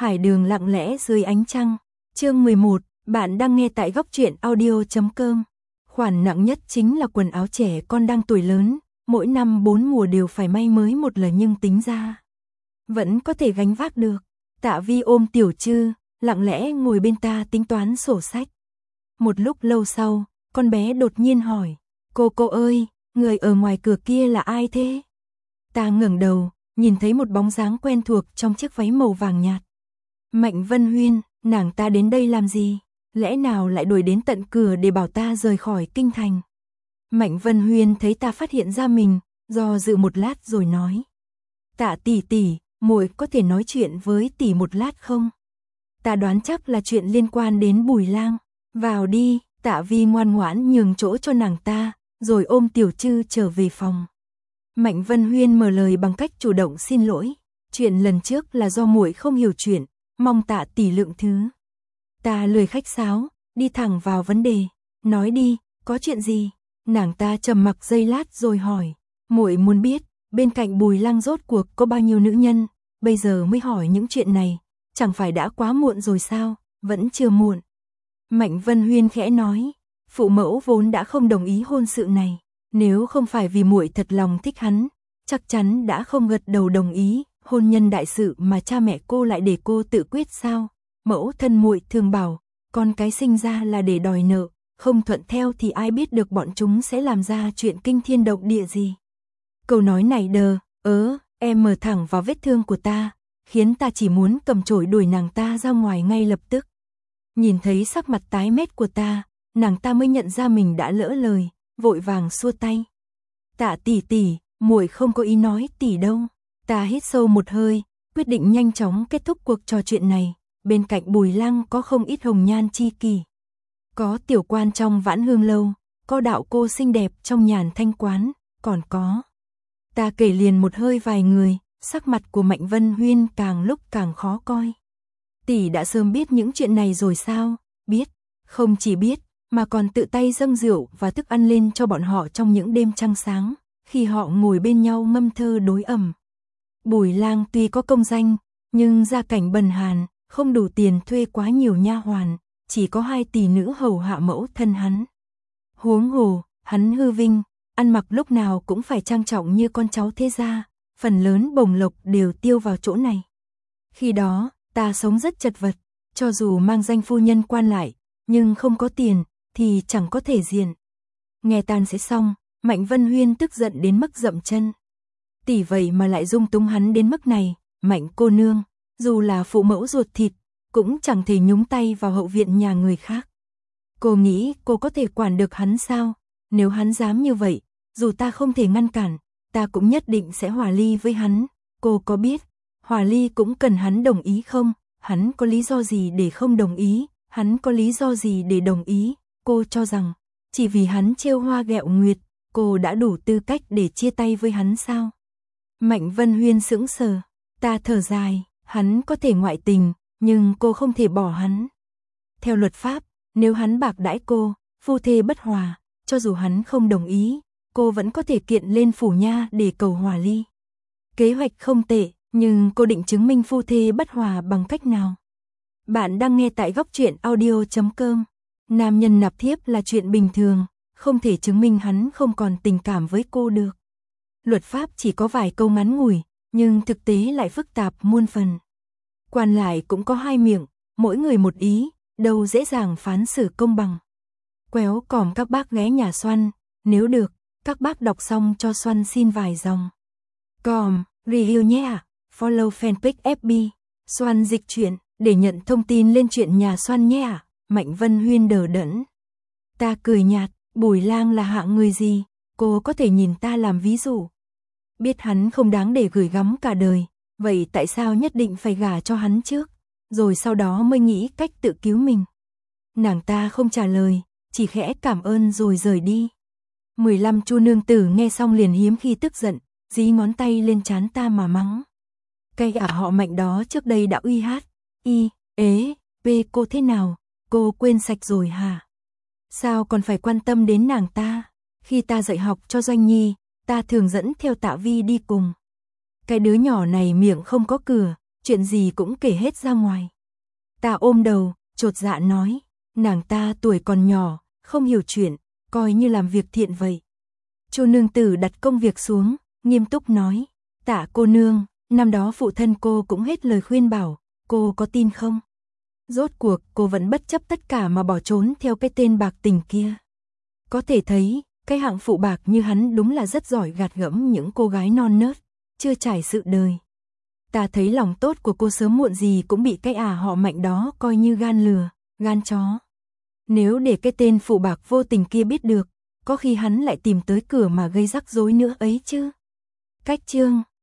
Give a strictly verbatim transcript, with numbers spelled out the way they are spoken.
Hải đường lặng lẽ dưới ánh trăng. Chương mười một, bạn đang nghe tại góc truyện audio chấm com. Khoản nặng nhất chính là quần áo trẻ con đang tuổi lớn, mỗi năm bốn mùa đều phải may mới một lần nhưng tính ra vẫn có thể gánh vác được. Tạ Vi ôm Tiểu Trư, lặng lẽ ngồi bên ta tính toán sổ sách. Một lúc lâu sau, con bé đột nhiên hỏi, cô cô ơi, người ở ngoài cửa kia là ai thế? Ta ngẩng đầu, nhìn thấy một bóng dáng quen thuộc trong chiếc váy màu vàng nhạt. Mạnh Vân Huyên, nàng ta đến đây làm gì? Lẽ nào lại đuổi đến tận cửa để bảo ta rời khỏi kinh thành? Mạnh Vân Huyên thấy ta phát hiện ra mình, do dự một lát rồi nói. Tạ tỷ tỷ, muội có thể nói chuyện với tỷ một lát không? Ta đoán chắc là chuyện liên quan đến Bùi Lang. Vào đi, Tạ Vi ngoan ngoãn nhường chỗ cho nàng ta, rồi ôm Tiểu Trư trở về phòng. Mạnh Vân Huyên mở lời bằng cách chủ động xin lỗi. Chuyện lần trước là do muội không hiểu chuyện, mong Tạ tỷ lượng thứ. Ta lười khách sáo, đi thẳng vào vấn đề. Nói đi, có chuyện gì? Nàng ta trầm mặc giây lát rồi hỏi. Muội muốn biết, bên cạnh Bùi Lang rốt cuộc có bao nhiêu nữ nhân? Bây giờ mới hỏi những chuyện này, chẳng phải đã quá muộn rồi sao? Vẫn chưa muộn. Mạnh Vân Huyên khẽ nói, phụ mẫu vốn đã không đồng ý hôn sự này. Nếu không phải vì muội thật lòng thích hắn, chắc chắn đã không gật đầu đồng ý. Hôn nhân đại sự mà cha mẹ cô lại để cô tự quyết sao? Mẫu thân muội thường bảo, con cái sinh ra là để đòi nợ, không thuận theo thì ai biết được bọn chúng sẽ làm ra chuyện kinh thiên động địa gì. Câu nói này đờ, ớ, em mở thẳng vào vết thương của ta, khiến ta chỉ muốn cầm chổi đuổi nàng ta ra ngoài ngay lập tức. Nhìn thấy sắc mặt tái mét của ta, nàng ta mới nhận ra mình đã lỡ lời, vội vàng xua tay. Tạ tỷ tỷ, muội không có ý nói tỷ đâu. Ta hít sâu một hơi, quyết định nhanh chóng kết thúc cuộc trò chuyện này. Bên cạnh Bùi Lang có không ít hồng nhan chi kỷ. Có tiểu quan trong Vãn Hương lâu, có đạo cô xinh đẹp trong Nhàn Thanh quán, còn có. Ta kể liền một hơi vài người, sắc mặt của Mạnh Vân Huyên càng lúc càng khó coi. Tỷ đã sớm biết những chuyện này rồi sao? Biết, không chỉ biết, mà còn tự tay dâng rượu và thức ăn lên cho bọn họ trong những đêm trăng sáng, khi họ ngồi bên nhau ngâm thơ đối ẩm. Bùi Lang tuy có công danh, nhưng gia cảnh bần hàn, không đủ tiền thuê quá nhiều nha hoàn, chỉ có hai tỷ nữ hầu hạ mẫu thân hắn. Huống hồ, hắn hư vinh, ăn mặc lúc nào cũng phải trang trọng như con cháu thế gia, phần lớn bổng lộc đều tiêu vào chỗ này. Khi đó, ta sống rất chật vật, cho dù mang danh phu nhân quan lại, nhưng không có tiền, thì chẳng có thể diện. Nghe tan sẽ xong, Mạnh Vân Huyên tức giận đến mức dậm chân. Tỷ vậy mà lại dung túng hắn đến mức này, Mạnh cô nương, dù là phụ mẫu ruột thịt, cũng chẳng thể nhúng tay vào hậu viện nhà người khác. Cô nghĩ cô có thể quản được hắn sao? Nếu hắn dám như vậy, dù ta không thể ngăn cản, ta cũng nhất định sẽ hòa ly với hắn. Cô có biết, hòa ly cũng cần hắn đồng ý không? Hắn có lý do gì để không đồng ý? Hắn có lý do gì để đồng ý? Cô cho rằng, chỉ vì hắn trêu hoa ghẹo nguyệt, cô đã đủ tư cách để chia tay với hắn sao? Mạnh Vân Huyên sững sờ, ta thở dài, hắn có thể ngoại tình, nhưng cô không thể bỏ hắn. Theo luật pháp, nếu hắn bạc đãi cô, phu thê bất hòa, cho dù hắn không đồng ý, cô vẫn có thể kiện lên phủ nha để cầu hòa ly. Kế hoạch không tệ, nhưng cô định chứng minh phu thê bất hòa bằng cách nào? Bạn đang nghe tại góc truyện audio chấm com. Nam nhân nạp thiếp là chuyện bình thường, không thể chứng minh hắn không còn tình cảm với cô được. Luật pháp chỉ có vài câu ngắn ngủi, nhưng thực tế lại phức tạp muôn phần. Quan lại cũng có hai miệng, mỗi người một ý, đâu dễ dàng phán xử công bằng. Quéo còm các bác ghé nhà Xoăn, nếu được, các bác đọc xong cho Xoăn xin vài dòng. Còm, review nhé ạ, follow fanpage ép bê, Xoăn dịch truyện, để nhận thông tin lên chuyện nhà Xoăn nhé ạ. Mạnh Vân Huyên đờ đẫn. Ta cười nhạt, Bùi Lang là hạng người gì, cô có thể nhìn ta làm ví dụ. Biết hắn không đáng để gửi gắm cả đời, vậy tại sao nhất định phải gả cho hắn trước, rồi sau đó mới nghĩ cách tự cứu mình. Nàng ta không trả lời, chỉ khẽ cảm ơn rồi rời đi. mười lăm chu nương tử nghe xong liền hiếm khi tức giận, dí ngón tay lên trán ta mà mắng. Cái ả họ Mạnh đó trước đây đã uy hát, y, ế, p cô thế nào, cô quên sạch rồi hả? Sao còn phải quan tâm đến nàng ta? Khi ta dạy học cho Doanh Nhi, ta thường dẫn theo Tạ Vi đi cùng. Cái đứa nhỏ này miệng không có cửa, chuyện gì cũng kể hết ra ngoài. Tạ ôm đầu, chột dạ nói, nàng ta tuổi còn nhỏ, không hiểu chuyện, coi như làm việc thiện vậy. Chu nương tử đặt công việc xuống, nghiêm túc nói, Tạ cô nương, năm đó phụ thân cô cũng hết lời khuyên bảo, cô có tin không? Rốt cuộc cô vẫn bất chấp tất cả mà bỏ trốn theo cái tên bạc tình kia. Có thể thấy, cái hạng phụ bạc như hắn đúng là rất giỏi gạt gẫm những cô gái non nớt, chưa trải sự đời. Ta thấy lòng tốt của cô sớm muộn gì cũng bị cái ả họ Mạnh đó coi như gan lừa, gan chó. Nếu để cái tên phụ bạc vô tình kia biết được, có khi hắn lại tìm tới cửa mà gây rắc rối nữa ấy chứ. Cách chương